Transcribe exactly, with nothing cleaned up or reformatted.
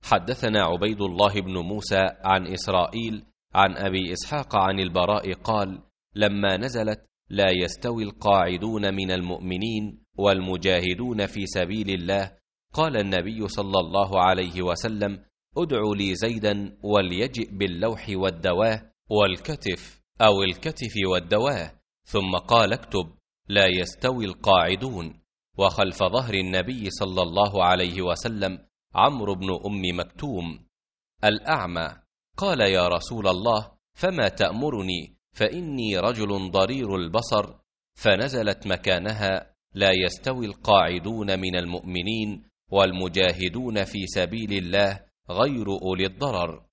حدثنا عبيد الله بن موسى عن إسرائيل عن أبي إسحاق عن البراء قال: لما نزلت لا يستوي القاعدون من المؤمنين والمجاهدون في سبيل الله، قال النبي صلى الله عليه وسلم: ادعوا لي زيدا وليجئ باللوح والدواه والكتف أو الكتف والدواه، ثم قال: اكتب: لا يستوي القاعدون. وخلف ظهر النبي صلى الله عليه وسلم عمرو بن أم مكتوم. الأعمى قال: يا رسول الله، فما تأمرني؟ فإني رجل ضرير البصر. فنزلت مكانها: لا يستوي القاعدون من المؤمنين والمجاهدون في سبيل الله غير أولي الضرر.